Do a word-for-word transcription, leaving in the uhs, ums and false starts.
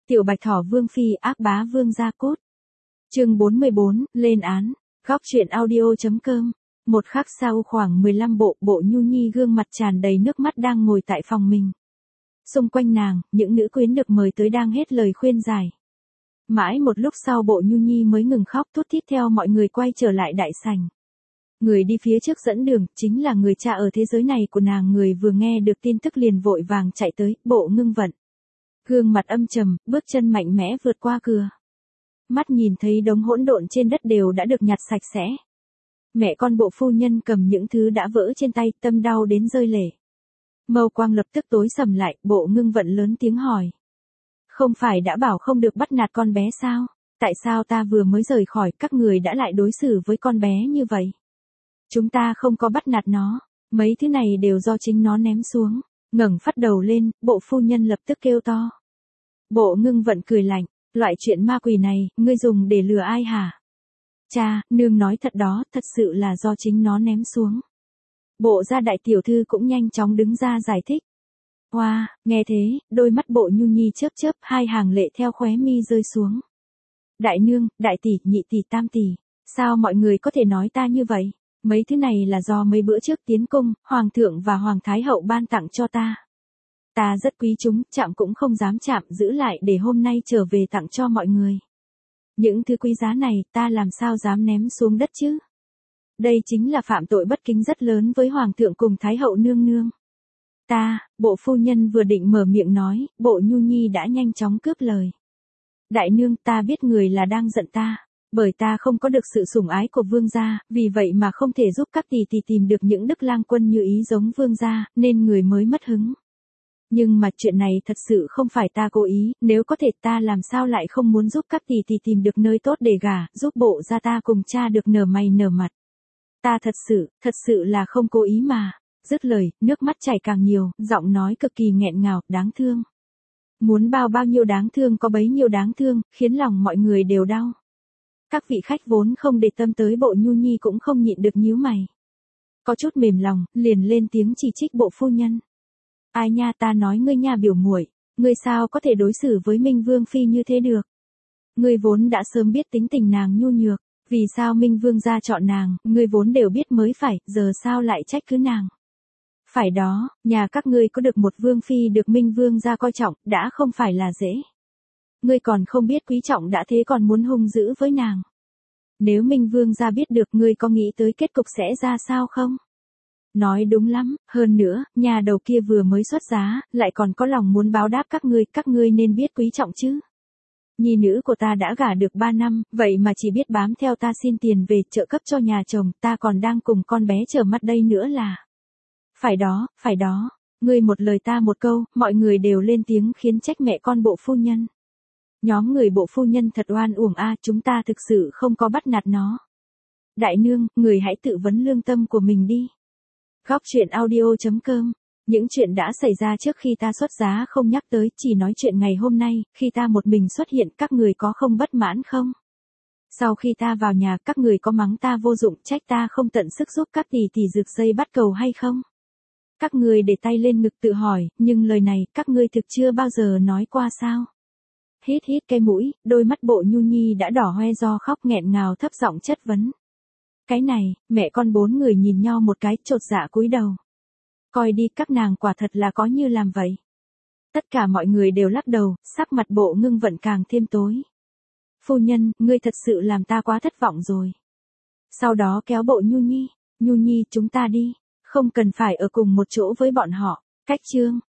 Tiểu Bạch Thỏ Vương Phi ác bá vương gia cốt. Chương bốn mươi bốn, lên án. Góc truyện audio.com. Một khắc sau khoảng mười lăm bộ, Bộ Nhu Nhi gương mặt tràn đầy nước mắt đang ngồi tại phòng mình. Xung quanh nàng, những nữ quyến được mời tới đang hết lời khuyên giải. Mãi một lúc sau Bộ Nhu Nhi mới ngừng khóc thút thít theo mọi người quay trở lại đại sảnh. Người đi phía trước dẫn đường, chính là người cha ở thế giới này của nàng. Người vừa nghe được tin tức liền vội vàng chạy tới, Bộ Ngưng Vận. Gương mặt âm trầm, bước chân mạnh mẽ vượt qua cửa. Mắt nhìn thấy đống hỗn độn trên đất đều đã được nhặt sạch sẽ. Mẹ con Bộ phu nhân cầm những thứ đã vỡ trên tay, tâm đau đến rơi lệ. Mâu quang lập tức tối sầm lại, Bộ Ngưng Vận lớn tiếng hỏi. Không phải đã bảo không được bắt nạt con bé sao? Tại sao ta vừa mới rời khỏi, các người đã lại đối xử với con bé như vậy? Chúng ta không có bắt nạt nó, mấy thứ này đều do chính nó ném xuống. Ngẩng phát đầu lên, Bộ phu nhân lập tức kêu to. Bộ Ngưng Vận cười lạnh, loại chuyện ma quỷ này, ngươi dùng để lừa ai hả? Cha, nương nói thật đó, thật sự là do chính nó ném xuống. Bộ gia đại tiểu thư cũng nhanh chóng đứng ra giải thích. Hoa, wow, nghe thế, đôi mắt Bộ Nhu Nhi chớp chớp, hai hàng lệ theo khóe mi rơi xuống. Đại nương, đại tỷ, nhị tỷ, tam tỷ, sao mọi người có thể nói ta như vậy? Mấy thứ này là do mấy bữa trước tiến cung, hoàng thượng và hoàng thái hậu ban tặng cho ta. Ta rất quý chúng, chạm cũng không dám chạm, giữ lại để hôm nay trở về tặng cho mọi người. Những thứ quý giá này, ta làm sao dám ném xuống đất chứ? Đây chính là phạm tội bất kính rất lớn với hoàng thượng cùng thái hậu nương nương. Ta, Bộ phu nhân vừa định mở miệng nói, Bộ Nhu Nhi đã nhanh chóng cướp lời. Đại nương, ta biết người là đang giận ta, bởi ta không có được sự sủng ái của vương gia, vì vậy mà không thể giúp các tỷ tỷ tìm được những đức lang quân như ý giống vương gia, nên người mới mất hứng. Nhưng mà chuyện này thật sự không phải ta cố ý, nếu có thể ta làm sao lại không muốn giúp các tỷ tỷ tìm được nơi tốt để gả, giúp Bộ gia ta cùng cha được nở mày nở mặt. Ta thật sự, thật sự là không cố ý mà. Dứt lời, nước mắt chảy càng nhiều, giọng nói cực kỳ nghẹn ngào, đáng thương. Muốn bao bao nhiêu đáng thương có bấy nhiêu đáng thương, khiến lòng mọi người đều đau. Các vị khách vốn không để tâm tới Bộ Nhu Nhi cũng không nhịn được nhíu mày. Có chút mềm lòng, liền lên tiếng chỉ trích Bộ phu nhân. Ai nha, ta nói ngươi nha biểu muội, ngươi sao có thể đối xử với Minh Vương phi như thế được? Ngươi vốn đã sớm biết tính tình nàng nhu nhược, vì sao Minh Vương gia chọn nàng, ngươi vốn đều biết mới phải, giờ sao lại trách cứ nàng? Phải đó, nhà các ngươi có được một vương phi được Minh Vương gia coi trọng, đã không phải là dễ. Ngươi còn không biết quý trọng đã thế còn muốn hung dữ với nàng. Nếu Minh Vương gia biết được, ngươi có nghĩ tới kết cục sẽ ra sao không? Nói đúng lắm, hơn nữa, nhà đầu kia vừa mới xuất giá, lại còn có lòng muốn báo đáp các ngươi, các ngươi nên biết quý trọng chứ. Nhi nữ của ta đã gả được ba năm, vậy mà chỉ biết bám theo ta xin tiền về trợ cấp cho nhà chồng, ta còn đang cùng con bé trở mặt đây nữa là. Phải đó, phải đó, ngươi một lời ta một câu, mọi người đều lên tiếng khiến trách mẹ con Bộ phu nhân. Nhóm người Bộ phu nhân thật oan uổng a, chúng ta thực sự không có bắt nạt nó. Đại nương, người hãy tự vấn lương tâm của mình đi. Góc truyện audio.com. Những chuyện đã xảy ra trước khi ta xuất giá không nhắc tới, chỉ nói chuyện ngày hôm nay, khi ta một mình xuất hiện, các người có không bất mãn không? Sau khi ta vào nhà, các người có mắng ta vô dụng, trách ta không tận sức giúp các tỷ tỷ rực dây bắt cầu hay không? Các người để tay lên ngực tự hỏi, nhưng lời này, các ngươi thực chưa bao giờ nói qua sao? Hít hít cái mũi, đôi mắt Bộ Nhu Nhi đã đỏ hoe do khóc nghẹn ngào thấp giọng chất vấn. Cái này, mẹ con bốn người nhìn nhau một cái, chột dạ cúi đầu. Coi đi, các nàng quả thật là có như làm vậy. Tất cả mọi người đều lắc đầu, sắc mặt Bộ Ngưng Vận càng thêm tối. Phu nhân, ngươi thật sự làm ta quá thất vọng rồi. Sau đó kéo Bộ Nhu Nhi, Nhu Nhi chúng ta đi, không cần phải ở cùng một chỗ với bọn họ. Cách chương.